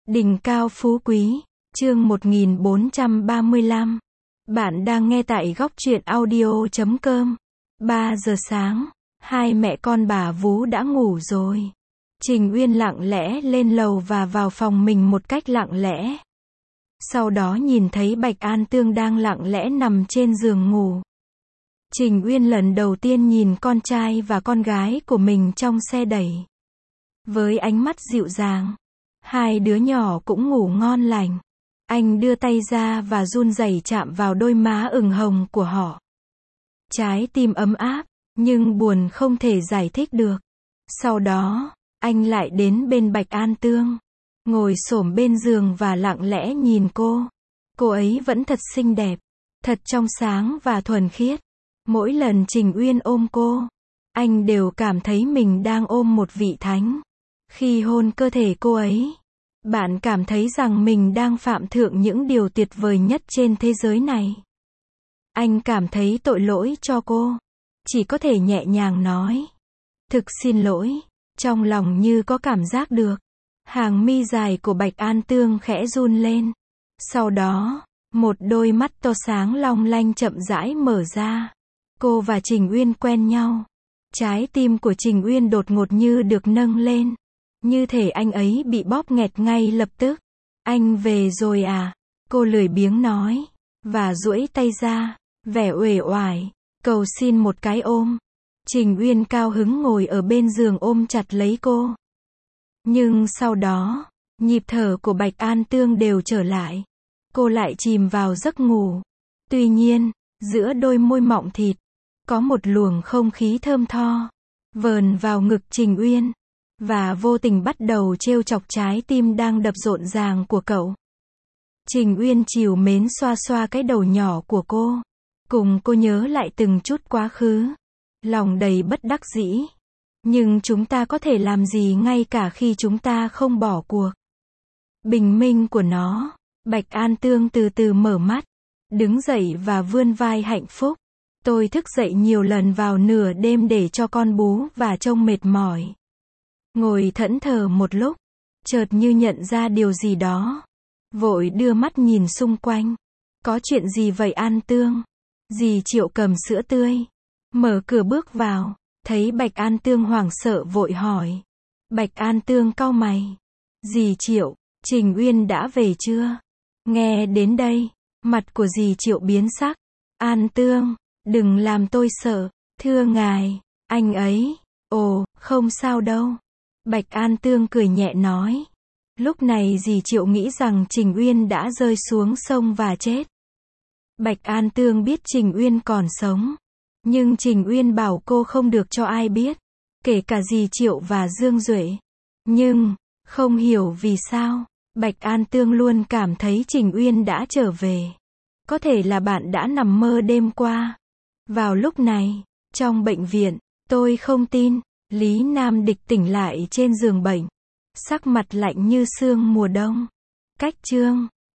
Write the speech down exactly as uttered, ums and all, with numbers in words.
Đỉnh cao phú quý, chương một nghìn bốn trăm ba mươi lăm. Bạn đang nghe tại góc truyện audio chấm com. ba giờ sáng, hai mẹ con bà Vú đã ngủ rồi. Trình Uyên lặng lẽ lên lầu và vào phòng mình một cách lặng lẽ. Sau đó nhìn thấy Bạch An Tương đang lặng lẽ nằm trên giường ngủ. Trình Uyên lần đầu tiên nhìn con trai và con gái của mình trong xe đẩy. Với ánh mắt dịu dàng, hai đứa nhỏ cũng ngủ ngon lành. Anh đưa tay ra và run rẩy chạm vào đôi má ửng hồng của họ. Trái tim ấm áp, nhưng buồn không thể giải thích được. Sau đó, anh lại đến bên Bạch An Tương, ngồi xổm bên giường và lặng lẽ nhìn cô. Cô ấy vẫn thật xinh đẹp, thật trong sáng và thuần khiết. Mỗi lần Trình Uyên ôm cô, anh đều cảm thấy mình đang ôm một vị thánh. Khi hôn cơ thể cô ấy, bạn cảm thấy rằng mình đang phạm thượng những điều tuyệt vời nhất trên thế giới này. Anh cảm thấy tội lỗi cho cô, chỉ có thể nhẹ nhàng nói, thực xin lỗi, trong lòng như có cảm giác được. Hàng mi dài của Bạch An Tương khẽ run lên. Sau đó, một đôi mắt to sáng long lanh chậm rãi mở ra. Cô và Trình Uyên quen nhau. Trái tim của Trình Uyên đột ngột như được nâng lên. Như thể anh ấy bị bóp nghẹt ngay lập tức. Anh về rồi à? Cô lười biếng nói. Và duỗi tay ra, vẻ uể oải, cầu xin một cái ôm. Trình Uyên cao hứng ngồi ở bên giường ôm chặt lấy cô. Nhưng sau đó, nhịp thở của Bạch An Tương đều trở lại. Cô lại chìm vào giấc ngủ. Tuy nhiên, giữa đôi môi mọng thịt, có một luồng không khí thơm tho, vờn vào ngực Trình Uyên, và vô tình bắt đầu trêu chọc trái tim đang đập rộn ràng của cậu. Trình Uyên trìu mến xoa xoa cái đầu nhỏ của cô, cùng cô nhớ lại từng chút quá khứ, lòng đầy bất đắc dĩ. Nhưng chúng ta có thể làm gì ngay cả khi chúng ta không bỏ cuộc? Bình minh của nó, Bạch An Tương từ từ mở mắt, đứng dậy và vươn vai hạnh phúc. Tôi thức dậy nhiều lần vào nửa đêm để cho con bú và trông mệt mỏi. Ngồi thẫn thờ một lúc, chợt như nhận ra điều gì đó. Vội đưa mắt nhìn xung quanh. Có chuyện gì vậy An Tương? Dì Triệu cầm sữa tươi, mở cửa bước vào, thấy Bạch An Tương hoảng sợ vội hỏi. Bạch An Tương cau mày. Dì Triệu, Trình Uyên đã về chưa? Nghe đến đây, mặt của dì Triệu biến sắc. An Tương, đừng làm tôi sợ, thưa ngài, anh ấy, ồ, không sao đâu. Bạch An Tương cười nhẹ nói. Lúc này dì Triệu nghĩ rằng Trình Uyên đã rơi xuống sông và chết. Bạch An Tương biết Trình Uyên còn sống, nhưng Trình Uyên bảo cô không được cho ai biết, kể cả dì Triệu và Dương Duệ. Nhưng, không hiểu vì sao, Bạch An Tương luôn cảm thấy Trình Uyên đã trở về. Có thể là bạn đã nằm mơ đêm qua. Vào lúc này, trong bệnh viện, tôi không tin. Lý Nam Địch tỉnh lại trên giường bệnh, sắc mặt lạnh như sương mùa đông. Cách chương